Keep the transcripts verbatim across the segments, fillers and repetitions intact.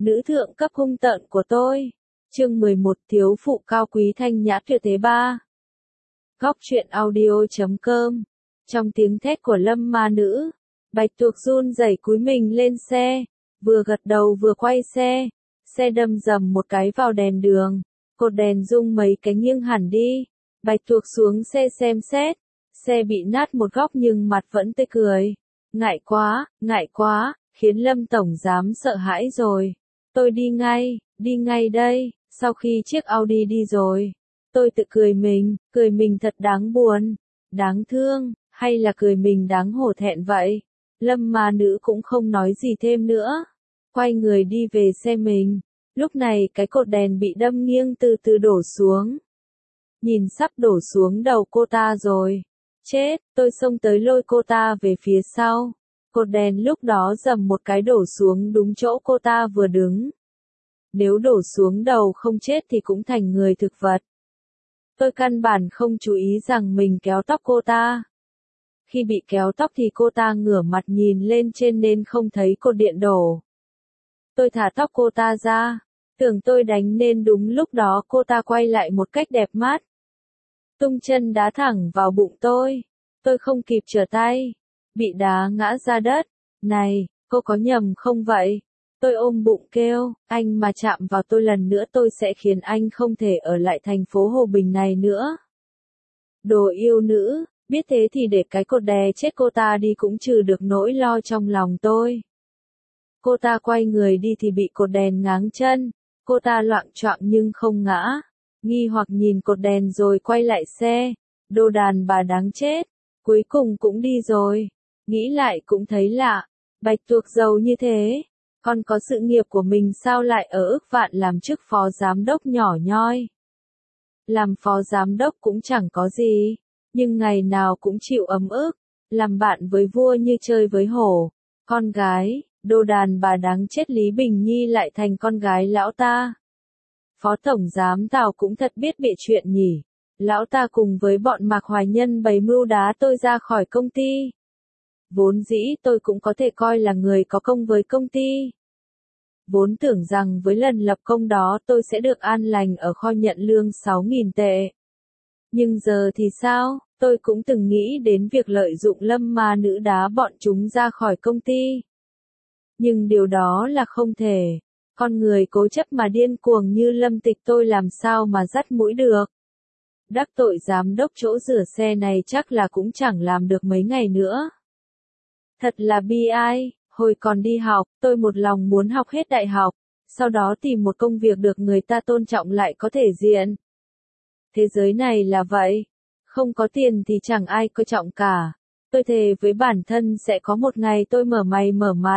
nữ thượng cấp hung tợn của tôi. Chương mười một thiếu phụ cao quý thanh nhã tuyệt thế ba. Góc truyện audio chấm com. Trong tiếng thét của Lâm ma nữ, Bạch Tuộc run rẩy cúi mình lên xe, vừa gật đầu vừa quay xe. Xe đâm dầm một cái vào đèn đường, cột đèn rung mấy cái nghiêng hẳn đi. Bạch Tuộc xuống xe xem xét, xe bị nát một góc nhưng mặt vẫn tươi cười. Ngại quá, ngại quá, khiến Lâm tổng giám sợ hãi rồi. Tôi đi ngay, đi ngay đây. Sau khi chiếc Audi đi rồi, tôi tự cười mình, cười mình thật đáng buồn, đáng thương, hay là cười mình đáng hổ thẹn vậy. Lâm ma nữ cũng không nói gì thêm nữa, quay người đi về xe mình. Lúc này cái cột đèn bị đâm nghiêng từ từ đổ xuống. Nhìn sắp đổ xuống đầu cô ta rồi. Chết, tôi xông tới lôi cô ta về phía sau. Cột đèn lúc đó dầm một cái đổ xuống đúng chỗ cô ta vừa đứng. Nếu đổ xuống đầu không chết thì cũng thành người thực vật. Tôi căn bản không chú ý rằng mình kéo tóc cô ta. Khi bị kéo tóc thì cô ta ngửa mặt nhìn lên trên nên không thấy cột điện đổ. Tôi thả tóc cô ta ra, tưởng tôi đánh nên đúng lúc đó cô ta quay lại một cách đẹp mắt. Tung chân đá thẳng vào bụng tôi. Tôi không kịp trở tay, bị đá ngã ra đất. Này, cô có nhầm không vậy? Tôi ôm bụng kêu, anh mà chạm vào tôi lần nữa tôi sẽ khiến anh không thể ở lại thành phố Hồ Bình này nữa. Đồ yêu nữ, biết thế thì để cái cột đè chết cô ta đi cũng trừ được nỗi lo trong lòng tôi. Cô ta quay người đi thì bị cột đèn ngáng chân, cô ta loạng choạng nhưng không ngã. Nghi hoặc nhìn cột đèn rồi quay lại xe, đồ đàn bà đáng chết, cuối cùng cũng đi rồi. Nghĩ lại cũng thấy lạ, Bạch Tuộc giàu như thế. Còn có sự nghiệp của mình sao lại ở ức vạn làm chức phó giám đốc nhỏ nhoi. Làm phó giám đốc cũng chẳng có gì, nhưng ngày nào cũng chịu ấm ức, làm bạn với vua như chơi với hổ. Con gái, đồ đàn bà đáng chết Lý Bình Nhi lại thành con gái lão ta. Phó tổng giám Tào cũng thật biết bịa chuyện nhỉ. Lão ta cùng với bọn Mạc Hoài Nhân bày mưu đá tôi ra khỏi công ty. Vốn dĩ tôi cũng có thể coi là người có công với công ty. Vốn tưởng rằng với lần lập công đó tôi sẽ được an lành ở kho nhận lương sáu nghìn tệ. Nhưng giờ thì sao, tôi cũng từng nghĩ đến việc lợi dụng Lâm ma nữ đá bọn chúng ra khỏi công ty. Nhưng điều đó là không thể. Con người cố chấp mà điên cuồng như Lâm Tịch tôi làm sao mà dắt mũi được. Đắc tội giám đốc chỗ rửa xe này chắc là cũng chẳng làm được mấy ngày nữa. Thật là bi ai, hồi còn đi học, tôi một lòng muốn học hết đại học, sau đó tìm một công việc được người ta tôn trọng lại có thể diện. Thế giới này là vậy, không có tiền thì chẳng ai coi trọng cả. Tôi thề với bản thân sẽ có một ngày tôi mở mày mở mặt.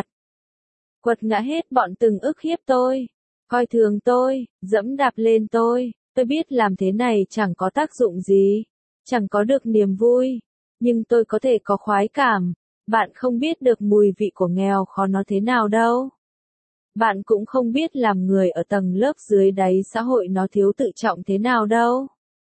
Quật ngã hết bọn từng ức hiếp tôi, coi thường tôi, dẫm đạp lên tôi. Tôi biết làm thế này chẳng có tác dụng gì, chẳng có được niềm vui, nhưng tôi có thể có khoái cảm. Bạn không biết được mùi vị của nghèo khó nó thế nào đâu. Bạn cũng không biết làm người ở tầng lớp dưới đáy xã hội nó thiếu tự trọng thế nào đâu.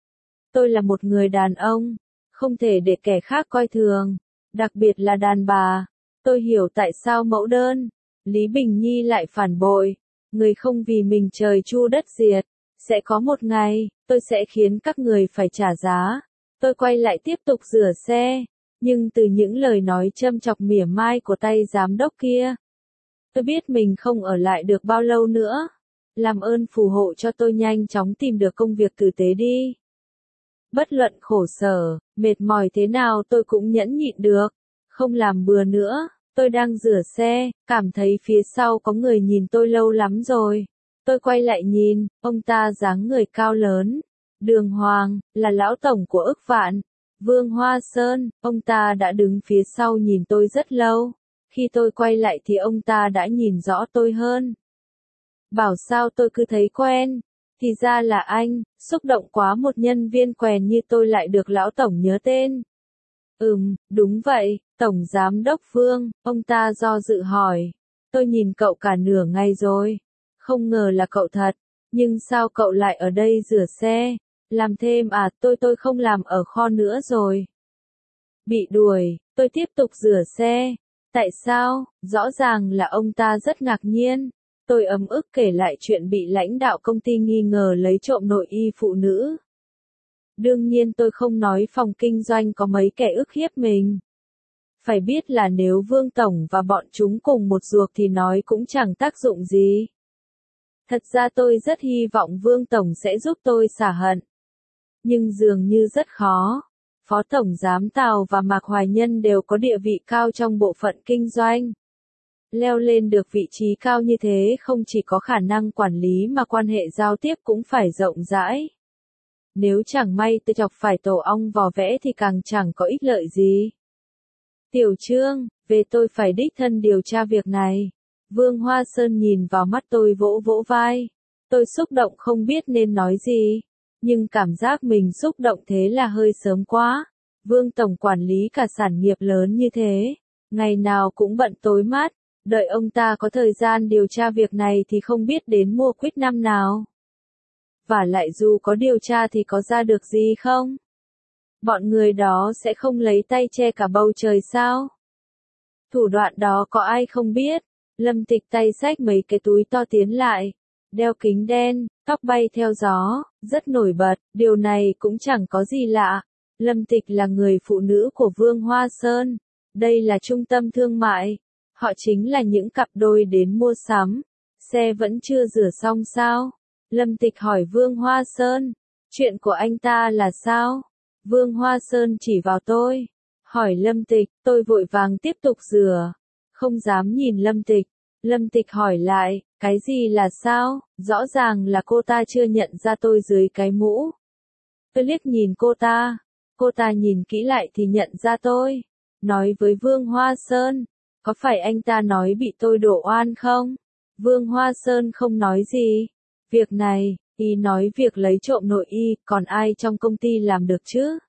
Tôi là một người đàn ông, không thể để kẻ khác coi thường, đặc biệt là đàn bà. Tôi hiểu tại sao mẫu đơn, Lý Bình Nhi lại phản bội, người không vì mình trời chu đất diệt. Sẽ có một ngày, tôi sẽ khiến các người phải trả giá. Tôi quay lại tiếp tục rửa xe. Nhưng từ những lời nói châm chọc mỉa mai của tay giám đốc kia, tôi biết mình không ở lại được bao lâu nữa. Làm ơn phù hộ cho tôi nhanh chóng tìm được công việc tử tế đi. Bất luận khổ sở, mệt mỏi thế nào tôi cũng nhẫn nhịn được. Không làm bừa nữa, tôi đang rửa xe, cảm thấy phía sau có người nhìn tôi lâu lắm rồi. Tôi quay lại nhìn, ông ta dáng người cao lớn, đường hoàng, là lão tổng của ức vạn. Vương Hoa Sơn, ông ta đã đứng phía sau nhìn tôi rất lâu. Khi tôi quay lại thì ông ta đã nhìn rõ tôi hơn. Bảo sao tôi cứ thấy quen. Thì ra là anh, xúc động quá một nhân viên quèn như tôi lại được lão tổng nhớ tên. Ừm, đúng vậy, tổng giám đốc Vương, ông ta do dự hỏi. Tôi nhìn cậu cả nửa ngày rồi. Không ngờ là cậu thật. Nhưng sao cậu lại ở đây rửa xe? Làm thêm à, tôi tôi không làm ở kho nữa rồi. Bị đuổi, tôi tiếp tục rửa xe. Tại sao? Rõ ràng là ông ta rất ngạc nhiên. Tôi ấm ức kể lại chuyện bị lãnh đạo công ty nghi ngờ lấy trộm nội y phụ nữ. Đương nhiên tôi không nói phòng kinh doanh có mấy kẻ ức hiếp mình. Phải biết là nếu Vương Tổng và bọn chúng cùng một ruột thì nói cũng chẳng tác dụng gì. Thật ra tôi rất hy vọng Vương Tổng sẽ giúp tôi xả hận. Nhưng dường như rất khó. Phó Tổng Giám Tào và Mạc Hoài Nhân đều có địa vị cao trong bộ phận kinh doanh. Leo lên được vị trí cao như thế không chỉ có khả năng quản lý mà quan hệ giao tiếp cũng phải rộng rãi. Nếu chẳng may tôi chọc phải tổ ong vò vẽ thì càng chẳng có ích lợi gì. Tiểu Trương, về tôi phải đích thân điều tra việc này. Vương Hoa Sơn nhìn vào mắt tôi vỗ vỗ vai. Tôi xúc động không biết nên nói gì. Nhưng cảm giác mình xúc động thế là hơi sớm quá. Vương Tổng quản lý cả sản nghiệp lớn như thế. Ngày nào cũng bận tối mát. Đợi ông ta có thời gian điều tra việc này thì không biết đến mùa quýt năm nào. Và lại dù có điều tra thì có ra được gì không? Bọn người đó sẽ không lấy tay che cả bầu trời sao? Thủ đoạn đó có ai không biết? Lâm Tịch tay xách mấy cái túi to tiến lại. Đeo kính đen, tóc bay theo gió, rất nổi bật, điều này cũng chẳng có gì lạ. Lâm Tịch là người phụ nữ của Vương Hoa Sơn. Đây là trung tâm thương mại. Họ chính là những cặp đôi đến mua sắm. Xe vẫn chưa rửa xong sao? Lâm Tịch hỏi Vương Hoa Sơn. Chuyện của anh ta là sao? Vương Hoa Sơn chỉ vào tôi. Hỏi Lâm Tịch, tôi vội vàng tiếp tục rửa. Không dám nhìn Lâm Tịch. Lâm Tịch hỏi lại, cái gì là sao? Rõ ràng là cô ta chưa nhận ra tôi dưới cái mũ. Tôi liếc nhìn cô ta. Cô ta nhìn kỹ lại thì nhận ra tôi. Nói với Vương Hoa Sơn. Có phải anh ta nói bị tôi đổ oan không? Vương Hoa Sơn không nói gì. Việc này, y nói việc lấy trộm nội y, còn ai trong công ty làm được chứ?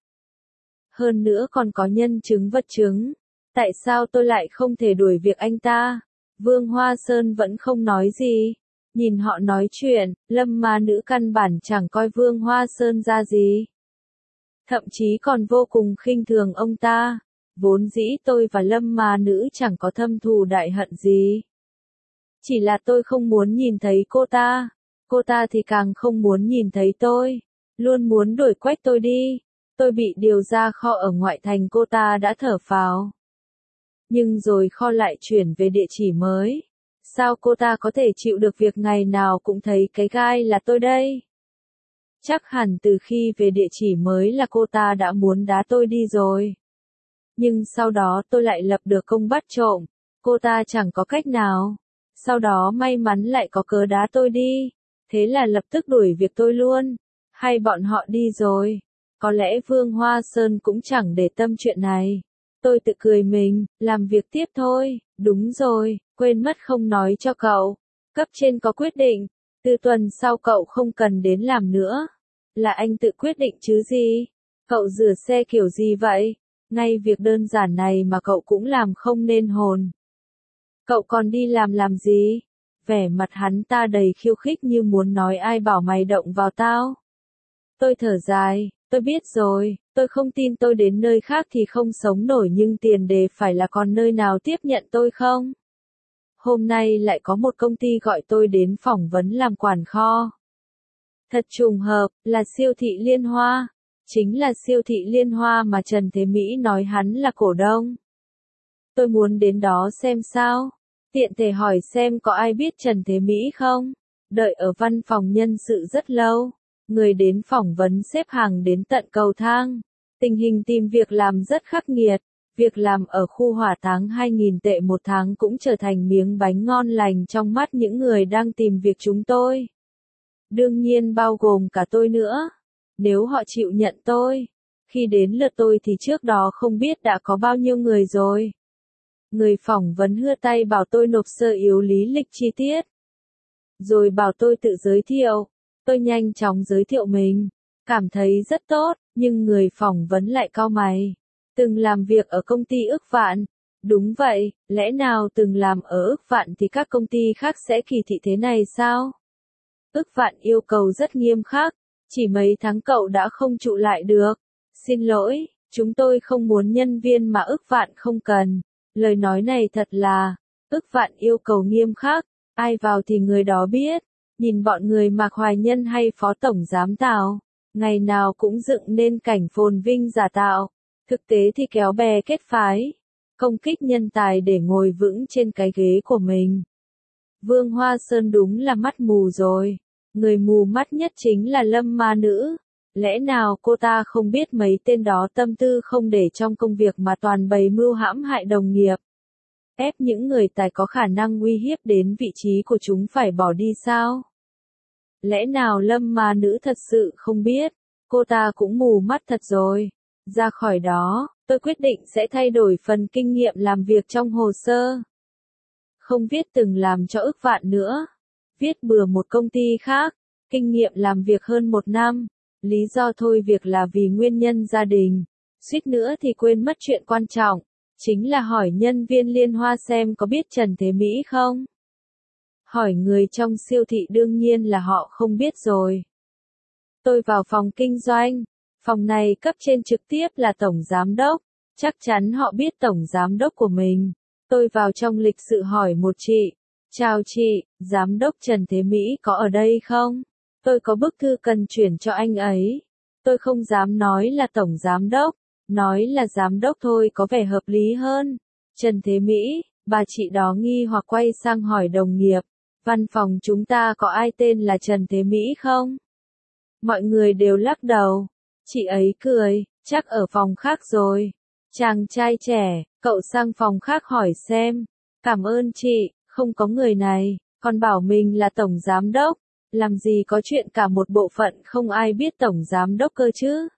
Hơn nữa còn có nhân chứng vật chứng. Tại sao tôi lại không thể đuổi việc anh ta? Vương Hoa Sơn vẫn không nói gì. Nhìn họ nói chuyện, Lâm ma nữ căn bản chẳng coi Vương Hoa Sơn ra gì. Thậm chí còn vô cùng khinh thường ông ta. Vốn dĩ tôi và Lâm ma nữ chẳng có thâm thù đại hận gì. Chỉ là tôi không muốn nhìn thấy cô ta. Cô ta thì càng không muốn nhìn thấy tôi. Luôn muốn đuổi quét tôi đi. Tôi bị điều ra kho ở ngoại thành, cô ta đã thở phào. Nhưng rồi kho lại chuyển về địa chỉ mới. Sao cô ta có thể chịu được việc ngày nào cũng thấy cái gai là tôi đây? Chắc hẳn từ khi về địa chỉ mới là cô ta đã muốn đá tôi đi rồi. Nhưng sau đó tôi lại lập được công bắt trộm. Cô ta chẳng có cách nào. Sau đó may mắn lại có cớ đá tôi đi. Thế là lập tức đuổi việc tôi luôn. Hay bọn họ đi rồi. Có lẽ Vương Hoa Sơn cũng chẳng để tâm chuyện này. Tôi tự cười mình, làm việc tiếp thôi. Đúng rồi, quên mất không nói cho cậu. Cấp trên có quyết định. Từ tuần sau cậu không cần đến làm nữa. Là anh tự quyết định chứ gì. Cậu rửa xe kiểu gì vậy? Ngay việc đơn giản này mà cậu cũng làm không nên hồn. Cậu còn đi làm làm gì? Vẻ mặt hắn ta đầy khiêu khích như muốn nói ai bảo mày động vào tao. Tôi thở dài, tôi biết rồi, tôi không tin tôi đến nơi khác thì không sống nổi, nhưng tiền đề phải là còn nơi nào tiếp nhận tôi không? Hôm nay lại có một công ty gọi tôi đến phỏng vấn làm quản kho. Thật trùng hợp, là siêu thị Liên Hoa. Chính là siêu thị Liên Hoa mà Trần Thế Mỹ nói hắn là cổ đông. Tôi muốn đến đó xem sao. Tiện thể hỏi xem có ai biết Trần Thế Mỹ không? Đợi ở văn phòng nhân sự rất lâu. Người đến phỏng vấn xếp hàng đến tận cầu thang. Tình hình tìm việc làm rất khắc nghiệt. Việc làm ở khu hỏa táng hai nghìn tệ một tháng cũng trở thành miếng bánh ngon lành trong mắt những người đang tìm việc chúng tôi. Đương nhiên bao gồm cả tôi nữa. Nếu họ chịu nhận tôi. Khi đến lượt tôi thì trước đó không biết đã có bao nhiêu người rồi. Người phỏng vấn hưa tay bảo tôi nộp sơ yếu lý lịch chi tiết. Rồi bảo tôi tự giới thiệu. Tôi nhanh chóng giới thiệu mình. Cảm thấy rất tốt, nhưng người phỏng vấn lại cau mày. Từng làm việc ở công ty Ức Vạn. Đúng vậy, lẽ nào từng làm ở Ức Vạn thì các công ty khác sẽ kỳ thị thế này sao? Ức Vạn yêu cầu rất nghiêm khắc. Chỉ mấy tháng cậu đã không trụ lại được. Xin lỗi, chúng tôi không muốn nhân viên mà Ức Vạn không cần. Lời nói này thật là, Ức Vạn yêu cầu nghiêm khắc. Ai vào thì người đó biết, nhìn bọn người Mạc Hoài Nhân hay Phó Tổng Giám Tào, ngày nào cũng dựng nên cảnh phồn vinh giả tạo, thực tế thì kéo bè kết phái, công kích nhân tài để ngồi vững trên cái ghế của mình. Vương Hoa Sơn đúng là mắt mù rồi, người mù mắt nhất chính là Lâm ma nữ. Lẽ nào cô ta không biết mấy tên đó tâm tư không để trong công việc mà toàn bày mưu hãm hại đồng nghiệp, ép những người tài có khả năng uy hiếp đến vị trí của chúng phải bỏ đi sao? Lẽ nào Lâm ma nữ thật sự không biết, cô ta cũng mù mắt thật rồi. Ra khỏi đó, tôi quyết định sẽ thay đổi phần kinh nghiệm làm việc trong hồ sơ. Không viết từng làm cho ức vạn nữa, viết bừa một công ty khác, kinh nghiệm làm việc hơn một năm. Lý do thôi việc là vì nguyên nhân gia đình, suýt nữa thì quên mất chuyện quan trọng, chính là hỏi nhân viên Liên Hoa xem có biết Trần Thế Mỹ không. Hỏi người trong siêu thị đương nhiên là họ không biết rồi. Tôi vào phòng kinh doanh, phòng này cấp trên trực tiếp là Tổng Giám Đốc, chắc chắn họ biết Tổng Giám Đốc của mình. Tôi vào trong lịch sự hỏi một chị, chào chị, Giám Đốc Trần Thế Mỹ có ở đây không? Tôi có bức thư cần chuyển cho anh ấy. Tôi không dám nói là Tổng Giám Đốc, nói là Giám Đốc thôi có vẻ hợp lý hơn. Trần Thế Mỹ, bà chị đó nghi hoặc quay sang hỏi đồng nghiệp, văn phòng chúng ta có ai tên là Trần Thế Mỹ không? Mọi người đều lắc đầu. Chị ấy cười, chắc ở phòng khác rồi. Chàng trai trẻ, cậu sang phòng khác hỏi xem. Cảm ơn chị, không có người này, còn bảo mình là Tổng Giám Đốc. Làm gì có chuyện cả một bộ phận không ai biết Tổng Giám Đốc cơ chứ?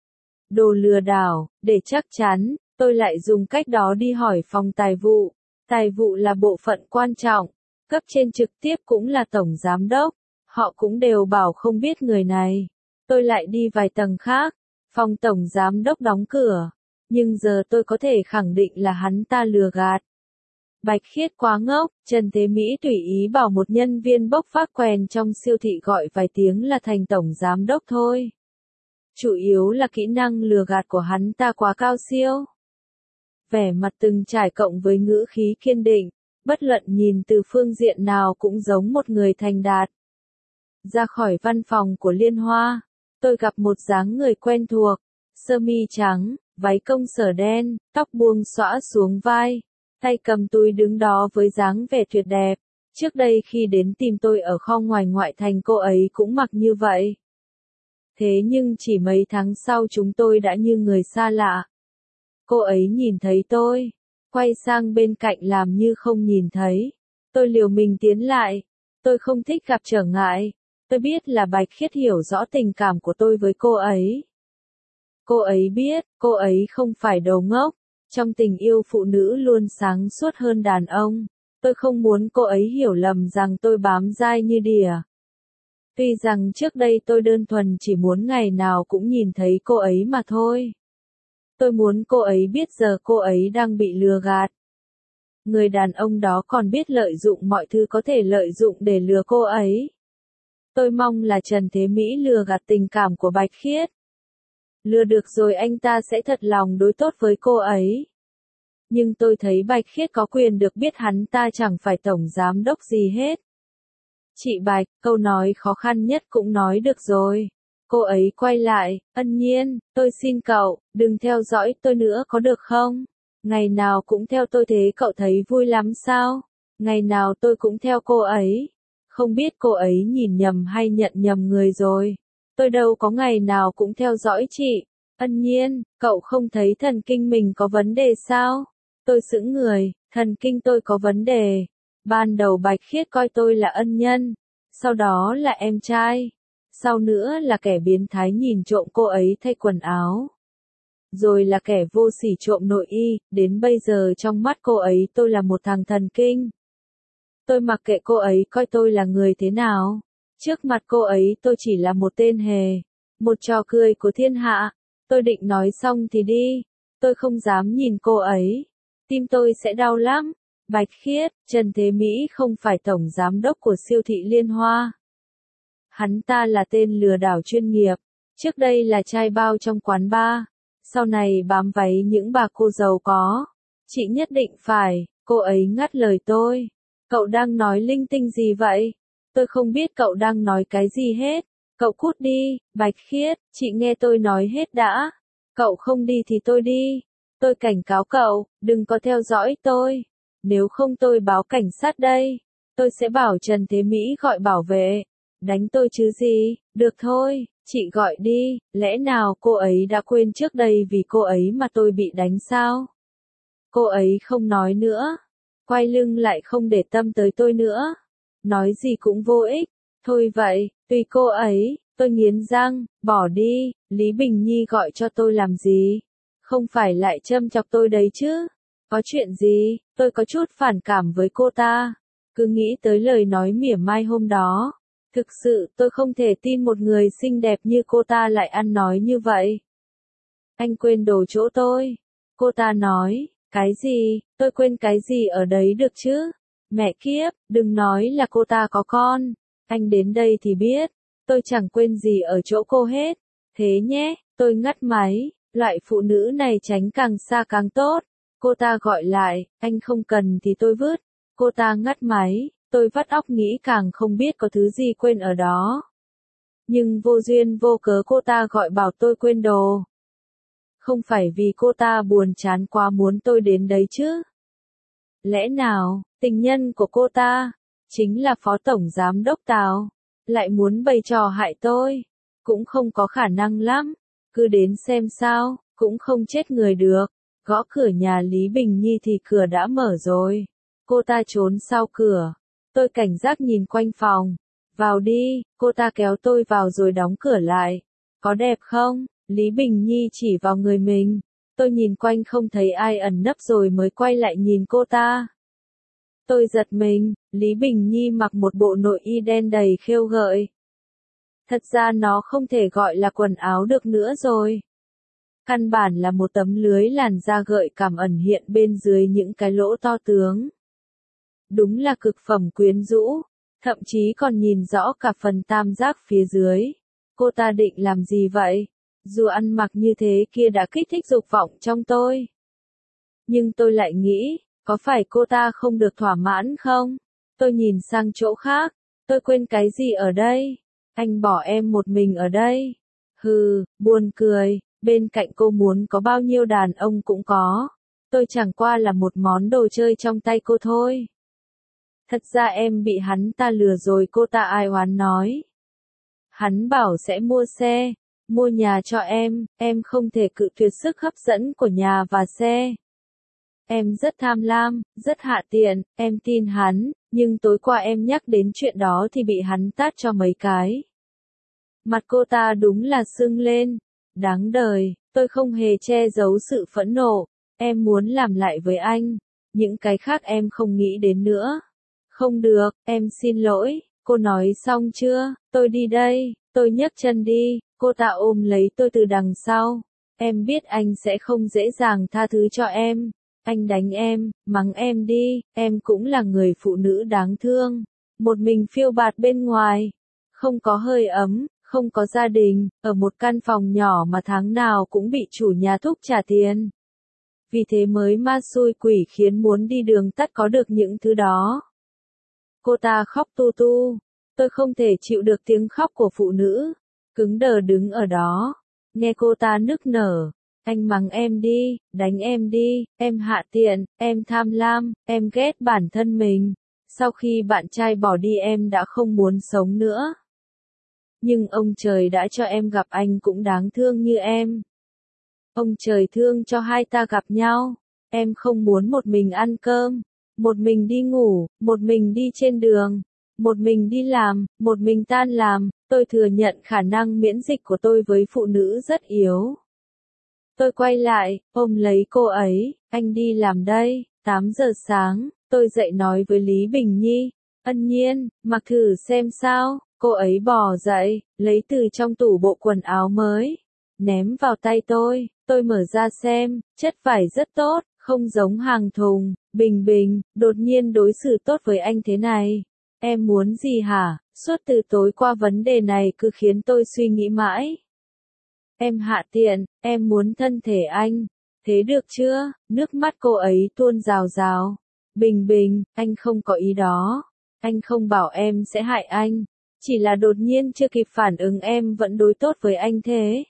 Đồ lừa đảo, để chắc chắn, tôi lại dùng cách đó đi hỏi phòng tài vụ. Tài vụ là bộ phận quan trọng, cấp trên trực tiếp cũng là Tổng Giám Đốc. Họ cũng đều bảo không biết người này. Tôi lại đi vài tầng khác, phòng Tổng Giám Đốc đóng cửa. Nhưng giờ tôi có thể khẳng định là hắn ta lừa gạt. Bạch Khiết quá ngốc, Trần Thế Mỹ tùy ý bảo một nhân viên bốc phát quèn trong siêu thị gọi vài tiếng là thành Tổng Giám Đốc thôi. Chủ yếu là kỹ năng lừa gạt của hắn ta quá cao siêu. Vẻ mặt từng trải cộng với ngữ khí kiên định, bất luận nhìn từ phương diện nào cũng giống một người thành đạt. Ra khỏi văn phòng của Liên Hoa, tôi gặp một dáng người quen thuộc, sơ mi trắng, váy công sở đen, tóc buông xõa xuống vai, tay cầm túi đứng đó với dáng vẻ tuyệt đẹp. Trước đây khi đến tìm tôi ở kho ngoài ngoại thành cô ấy cũng mặc như vậy. Thế nhưng chỉ mấy tháng sau chúng tôi đã như người xa lạ. Cô ấy nhìn thấy tôi, quay sang bên cạnh làm như không nhìn thấy. Tôi liều mình tiến lại. Tôi không thích gặp trở ngại. Tôi biết là Bạch Khiết hiểu rõ tình cảm của tôi với cô ấy. Cô ấy biết, cô ấy không phải đồ ngốc. Trong tình yêu phụ nữ luôn sáng suốt hơn đàn ông. Tôi không muốn cô ấy hiểu lầm rằng tôi bám dai như đỉa. Tuy rằng trước đây tôi đơn thuần chỉ muốn ngày nào cũng nhìn thấy cô ấy mà thôi. Tôi muốn cô ấy biết giờ cô ấy đang bị lừa gạt. Người đàn ông đó còn biết lợi dụng mọi thứ có thể lợi dụng để lừa cô ấy. Tôi mong là Trần Thế Mỹ lừa gạt tình cảm của Bạch Khiết. Lừa được rồi anh ta sẽ thật lòng đối tốt với cô ấy. Nhưng tôi thấy Bạch Khiết có quyền được biết hắn ta chẳng phải Tổng Giám Đốc gì hết. Chị Bạch, câu nói khó khăn nhất cũng nói được rồi. Cô ấy quay lại, ân nhiên, tôi xin cậu, đừng theo dõi tôi nữa có được không? Ngày nào cũng theo tôi thế cậu thấy vui lắm sao? Ngày nào tôi cũng theo cô ấy. Không biết cô ấy nhìn nhầm hay nhận nhầm người rồi. Tôi đâu có ngày nào cũng theo dõi chị. Ân nhiên, cậu không thấy thần kinh mình có vấn đề sao? Tôi sững người, thần kinh tôi có vấn đề. Ban đầu Bạch Khiết coi tôi là ân nhân, sau đó là em trai, sau nữa là kẻ biến thái nhìn trộm cô ấy thay quần áo. Rồi là kẻ vô sỉ trộm nội y, đến bây giờ trong mắt cô ấy tôi là một thằng thần kinh. Tôi mặc kệ cô ấy coi tôi là người thế nào. Trước mặt cô ấy tôi chỉ là một tên hề, một trò cười của thiên hạ. Tôi định nói xong thì đi, tôi không dám nhìn cô ấy. Tim tôi sẽ đau lắm. Bạch Khiết, Trần Thế Mỹ không phải Tổng Giám Đốc của siêu thị Liên Hoa. Hắn ta là tên lừa đảo chuyên nghiệp. Trước đây là trai bao trong quán bar. Sau này bám váy những bà cô giàu có. Chị nhất định phải, cô ấy ngắt lời tôi. Cậu đang nói linh tinh gì vậy? Tôi không biết cậu đang nói cái gì hết. Cậu cút đi, Bạch Khiết, chị nghe tôi nói hết đã. Cậu không đi thì tôi đi. Tôi cảnh cáo cậu, đừng có theo dõi tôi. Nếu không tôi báo cảnh sát đây. Tôi sẽ bảo Trần Thế Mỹ gọi bảo vệ. Đánh tôi chứ gì, được thôi, chị gọi đi, lẽ nào cô ấy đã quên trước đây vì cô ấy mà tôi bị đánh sao? Cô ấy không nói nữa, quay lưng lại không để tâm tới tôi nữa. Nói gì cũng vô ích, thôi vậy, tùy cô ấy, tôi nghiến răng, bỏ đi, Lý Bình Nhi gọi cho tôi làm gì? Không phải lại châm chọc tôi đấy chứ? Có chuyện gì, tôi có chút phản cảm với cô ta. Cứ nghĩ tới lời nói mỉa mai hôm đó. Thực sự tôi không thể tin một người xinh đẹp như cô ta lại ăn nói như vậy. Anh quên đồ chỗ tôi. Cô ta nói, cái gì, tôi quên cái gì ở đấy được chứ? Mẹ kiếp, đừng nói là cô ta có con. Anh đến đây thì biết, tôi chẳng quên gì ở chỗ cô hết. Thế nhé, tôi ngắt máy, loại phụ nữ này tránh càng xa càng tốt. Cô ta gọi lại, anh không cần thì tôi vứt. Cô ta ngắt máy. Tôi vắt óc nghĩ càng không biết có thứ gì quên ở đó. Nhưng vô duyên vô cớ cô ta gọi bảo tôi quên đồ. Không phải vì cô ta buồn chán quá muốn tôi đến đấy chứ. Lẽ nào, tình nhân của cô ta, chính là Phó Tổng Giám Đốc Tào, lại muốn bày trò hại tôi. Cũng không có khả năng lắm. Cứ đến xem sao, cũng không chết người được. Gõ cửa nhà Lý Bình Nhi thì cửa đã mở rồi. Cô ta trốn sau cửa. Tôi cảnh giác nhìn quanh phòng. Vào đi, cô ta kéo tôi vào rồi đóng cửa lại. Có đẹp không? Lý Bình Nhi chỉ vào người mình. Tôi nhìn quanh không thấy ai ẩn nấp rồi mới quay lại nhìn cô ta. Tôi giật mình, Lý Bình Nhi mặc một bộ nội y đen đầy khêu gợi. Thật ra nó không thể gọi là quần áo được nữa rồi. Căn bản là một tấm lưới làn da gợi cảm ẩn hiện bên dưới những cái lỗ to tướng. Đúng là cực phẩm quyến rũ, thậm chí còn nhìn rõ cả phần tam giác phía dưới. Cô ta định làm gì vậy? Dù ăn mặc như thế kia đã kích thích dục vọng trong tôi. Nhưng tôi lại nghĩ, có phải cô ta không được thỏa mãn không? Tôi nhìn sang chỗ khác, tôi quên cái gì ở đây? Anh bỏ em một mình ở đây. Hừ, buồn cười, bên cạnh cô muốn có bao nhiêu đàn ông cũng có. Tôi chẳng qua là một món đồ chơi trong tay cô thôi. Thật ra em bị hắn ta lừa rồi, cô ta ai oán nói. Hắn bảo sẽ mua xe, mua nhà cho em, em không thể cự tuyệt sức hấp dẫn của nhà và xe. Em rất tham lam, rất hạ tiện, em tin hắn, nhưng tối qua em nhắc đến chuyện đó thì bị hắn tát cho mấy cái. Mặt cô ta đúng là sưng lên. Đáng đời, tôi không hề che giấu sự phẫn nộ. Em muốn làm lại với anh. Những cái khác em không nghĩ đến nữa. Không được, em xin lỗi. Cô nói xong chưa? Tôi đi đây. Tôi nhấc chân đi. Cô ta ôm lấy tôi từ đằng sau. Em biết anh sẽ không dễ dàng tha thứ cho em. Anh đánh em, mắng em đi. Em cũng là người phụ nữ đáng thương. Một mình phiêu bạt bên ngoài. Không có hơi ấm. Không có gia đình, ở một căn phòng nhỏ mà tháng nào cũng bị chủ nhà thúc trả tiền. Vì thế mới ma xui quỷ khiến muốn đi đường tắt có được những thứ đó. Cô ta khóc tu tu. Tôi không thể chịu được tiếng khóc của phụ nữ. Cứng đờ đứng ở đó. Nghe cô ta nức nở. Anh mắng em đi, đánh em đi, em hạ tiện, em tham lam, em ghét bản thân mình. Sau khi bạn trai bỏ đi em đã không muốn sống nữa. Nhưng ông trời đã cho em gặp anh cũng đáng thương như em. Ông trời thương cho hai ta gặp nhau. Em không muốn một mình ăn cơm, một mình đi ngủ, một mình đi trên đường, một mình đi làm, một mình tan làm. Tôi thừa nhận khả năng miễn dịch của tôi với phụ nữ rất yếu. Tôi quay lại, ôm lấy cô ấy, anh đi làm đây. tám giờ sáng, tôi dậy nói với Lý Bình Nhi. Ân Nhiên, mặc thử xem sao. Cô ấy bò dậy, lấy từ trong tủ bộ quần áo mới, ném vào tay tôi. Tôi mở ra xem, chất vải rất tốt, không giống hàng thùng. Bình bình, đột nhiên đối xử tốt với anh thế này. Em muốn gì hả? Suốt từ tối qua vấn đề này cứ khiến tôi suy nghĩ mãi. Em hạ tiện, em muốn thân thể anh. Thế được chưa? Nước mắt cô ấy tuôn rào rào. Bình Bình, anh không có ý đó. Anh không bảo em sẽ hại anh. Chỉ là đột nhiên chưa kịp phản ứng em vẫn đối tốt với anh thế.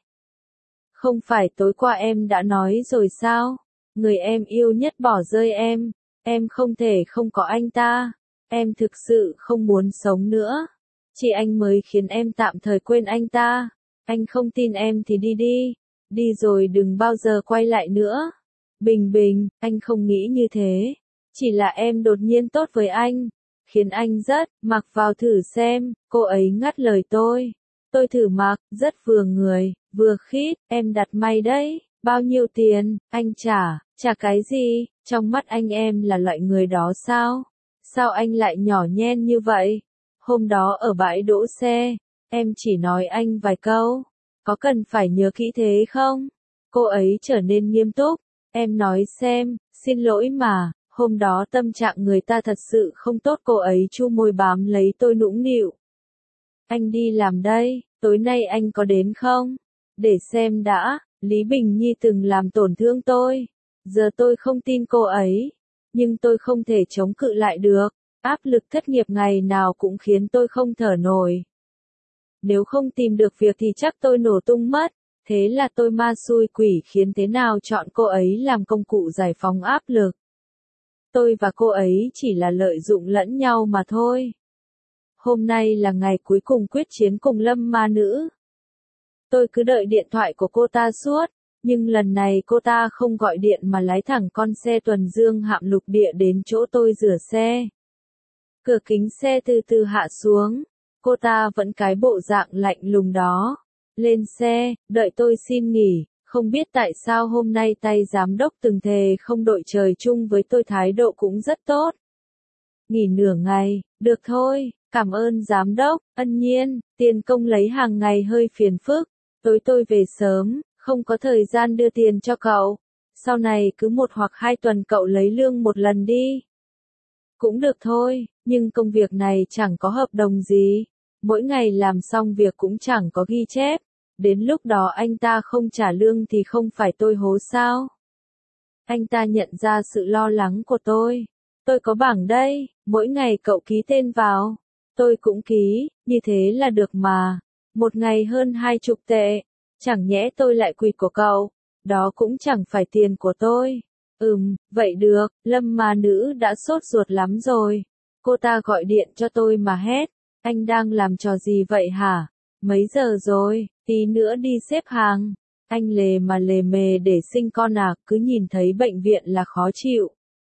Không phải tối qua em đã nói rồi sao? Người em yêu nhất bỏ rơi em. Em không thể không có anh ta. Em thực sự không muốn sống nữa. Chỉ anh mới khiến em tạm thời quên anh ta. Anh không tin em thì đi đi. Đi rồi đừng bao giờ quay lại nữa. Bình Bình, anh không nghĩ như thế. Chỉ là em đột nhiên tốt với anh. Khiến anh rất, mặc vào thử xem. Cô ấy ngắt lời tôi. Tôi thử mặc, rất vừa người, vừa khít. Em đặt may đấy. Bao nhiêu tiền, anh trả, trả cái gì? Trong mắt anh em là loại người đó sao? Sao anh lại nhỏ nhen như vậy? Hôm đó ở bãi đỗ xe, em chỉ nói anh vài câu. Có cần phải nhớ kỹ thế không? Cô ấy trở nên nghiêm túc. Em nói xem, xin lỗi mà, hôm đó tâm trạng người ta thật sự không tốt. Cô ấy chu môi bám lấy tôi nũng nịu. Anh đi làm đây, tối nay anh có đến không? Để xem đã, Lý Bình Nhi từng làm tổn thương tôi. Giờ tôi không tin cô ấy. Nhưng tôi không thể chống cự lại được. Áp lực thất nghiệp ngày nào cũng khiến tôi không thở nổi. Nếu không tìm được việc thì chắc tôi nổ tung mất. Thế là tôi ma xui quỷ khiến thế nào chọn cô ấy làm công cụ giải phóng áp lực. Tôi và cô ấy chỉ là lợi dụng lẫn nhau mà thôi. Hôm nay là ngày cuối cùng quyết chiến cùng Lâm ma nữ. Tôi cứ đợi điện thoại của cô ta suốt, nhưng lần này cô ta không gọi điện mà lái thẳng con xe tuần dương hạm lục địa đến chỗ tôi rửa xe. Cửa kính xe từ từ hạ xuống, cô ta vẫn cái bộ dạng lạnh lùng đó. Lên xe, đợi tôi xin nghỉ, không biết tại sao hôm nay tay giám đốc từng thề không đội trời chung với tôi, thái độ cũng rất tốt. Nghỉ nửa ngày, được thôi, cảm ơn giám đốc, ân nhiên, tiền công lấy hàng ngày hơi phiền phức. Tối tôi về sớm, không có thời gian đưa tiền cho cậu. Sau này cứ một hoặc hai tuần cậu lấy lương một lần đi. Cũng được thôi, nhưng công việc này chẳng có hợp đồng gì. Mỗi ngày làm xong việc cũng chẳng có ghi chép. Đến lúc đó anh ta không trả lương thì không phải tôi hố sao? Anh ta nhận ra sự lo lắng của tôi. Tôi có bảng đây, mỗi ngày cậu ký tên vào. Tôi cũng ký, như thế là được mà. Một ngày hơn hai chục tệ. Chẳng nhẽ tôi lại quỵt của cậu. Đó cũng chẳng phải tiền của tôi. Ừm, vậy được, Lâm ma nữ đã sốt ruột lắm rồi. Cô ta gọi điện cho tôi mà hét. Anh đang làm trò gì vậy hả? Mấy giờ rồi, tí nữa đi xếp hàng. Anh lề mà lề mề để sinh con à, cứ nhìn thấy bệnh viện là khó chịu.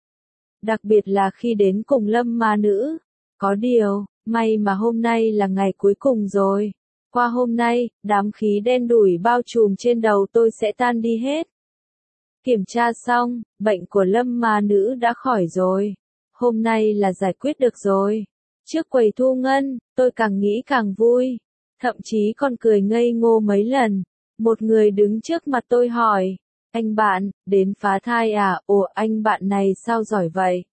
Đặc biệt là khi đến cùng Lâm ma nữ. Có điều, may mà hôm nay là ngày cuối cùng rồi. Qua hôm nay, đám khí đen đủi bao trùm trên đầu tôi sẽ tan đi hết. Kiểm tra xong, bệnh của Lâm ma nữ đã khỏi rồi. Hôm nay là giải quyết được rồi. Trước quầy thu ngân, tôi càng nghĩ càng vui. Thậm chí còn cười ngây ngô mấy lần. Một người đứng trước mặt tôi hỏi. Anh bạn, đến phá thai à? Ủa, anh bạn này sao giỏi vậy?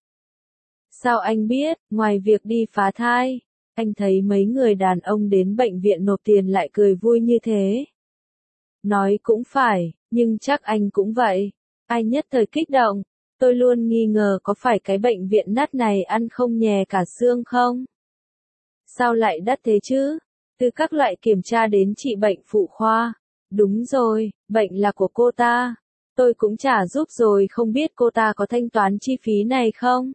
Sao anh biết, ngoài việc đi phá thai, anh thấy mấy người đàn ông đến bệnh viện nộp tiền lại cười vui như thế? Nói cũng phải, nhưng chắc anh cũng vậy. Ai nhất thời kích động, tôi luôn nghi ngờ có phải cái bệnh viện nát này ăn không nhè cả xương không? Sao lại đắt thế chứ? Từ các loại kiểm tra đến trị bệnh phụ khoa. Đúng rồi, bệnh là của cô ta. Tôi cũng trả giúp rồi, không biết cô ta có thanh toán chi phí này không?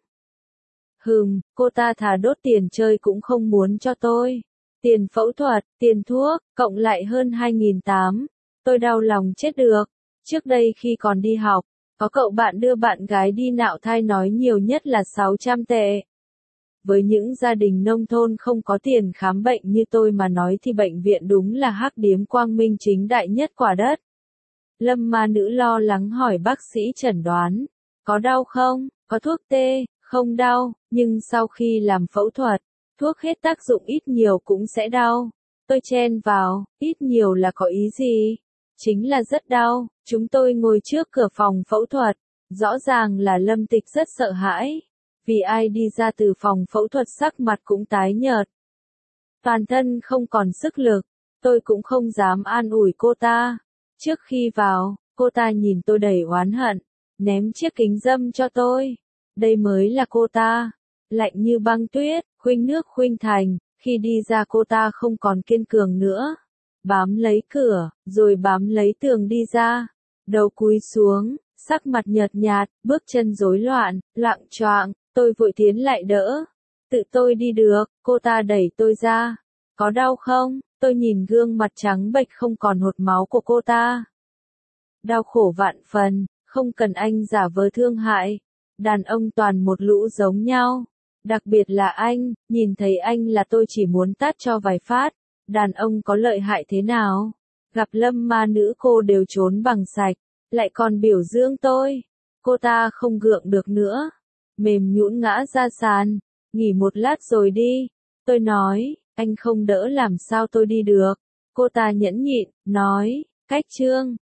Hừm, cô ta thà đốt tiền chơi cũng không muốn cho tôi. Tiền phẫu thuật, tiền thuốc, cộng lại hơn hai nghìn tám trăm. Tôi đau lòng chết được. Trước đây khi còn đi học, có cậu bạn đưa bạn gái đi nạo thai nói nhiều nhất là sáu trăm tệ. Với những gia đình nông thôn không có tiền khám bệnh như tôi mà nói thì bệnh viện đúng là hắc điếm quang minh chính đại nhất quả đất. Lâm ma nữ lo lắng hỏi bác sĩ chẩn đoán. Có đau không? Có thuốc tê? Không đau, nhưng sau khi làm phẫu thuật, thuốc hết tác dụng ít nhiều cũng sẽ đau. Tôi chen vào, ít nhiều là có ý gì? Chính là rất đau. Chúng tôi ngồi trước cửa phòng phẫu thuật. Rõ ràng là Lâm Tịch rất sợ hãi. Vì ai đi ra từ phòng phẫu thuật sắc mặt cũng tái nhợt. Toàn thân không còn sức lực. Tôi cũng không dám an ủi cô ta. Trước khi vào, cô ta nhìn tôi đầy oán hận. Ném chiếc kính râm cho tôi. Đây mới là cô ta. Lạnh như băng tuyết, khuynh nước khuynh thành, khi đi ra cô ta không còn kiên cường nữa. Bám lấy cửa, rồi bám lấy tường đi ra. Đầu cúi xuống, sắc mặt nhợt nhạt, bước chân rối loạn, loạng choạng, tôi vội tiến lại đỡ. Tự tôi đi được, cô ta đẩy tôi ra. Có đau không? Tôi nhìn gương mặt trắng bệch không còn hột máu của cô ta. Đau khổ vạn phần, không cần anh giả vờ thương hại. Đàn ông toàn một lũ giống nhau. Đặc biệt là anh, nhìn thấy anh là tôi chỉ muốn tát cho vài phát. Đàn ông có lợi hại thế nào? Gặp Lâm ma nữ cô đều trốn bằng sạch, lại còn biểu dương tôi. Cô ta không gượng được nữa, mềm nhũn ngã ra sàn, nghỉ một lát rồi đi. Tôi nói, anh không đỡ làm sao tôi đi được. Cô ta nhẫn nhịn, nói, cách Trương,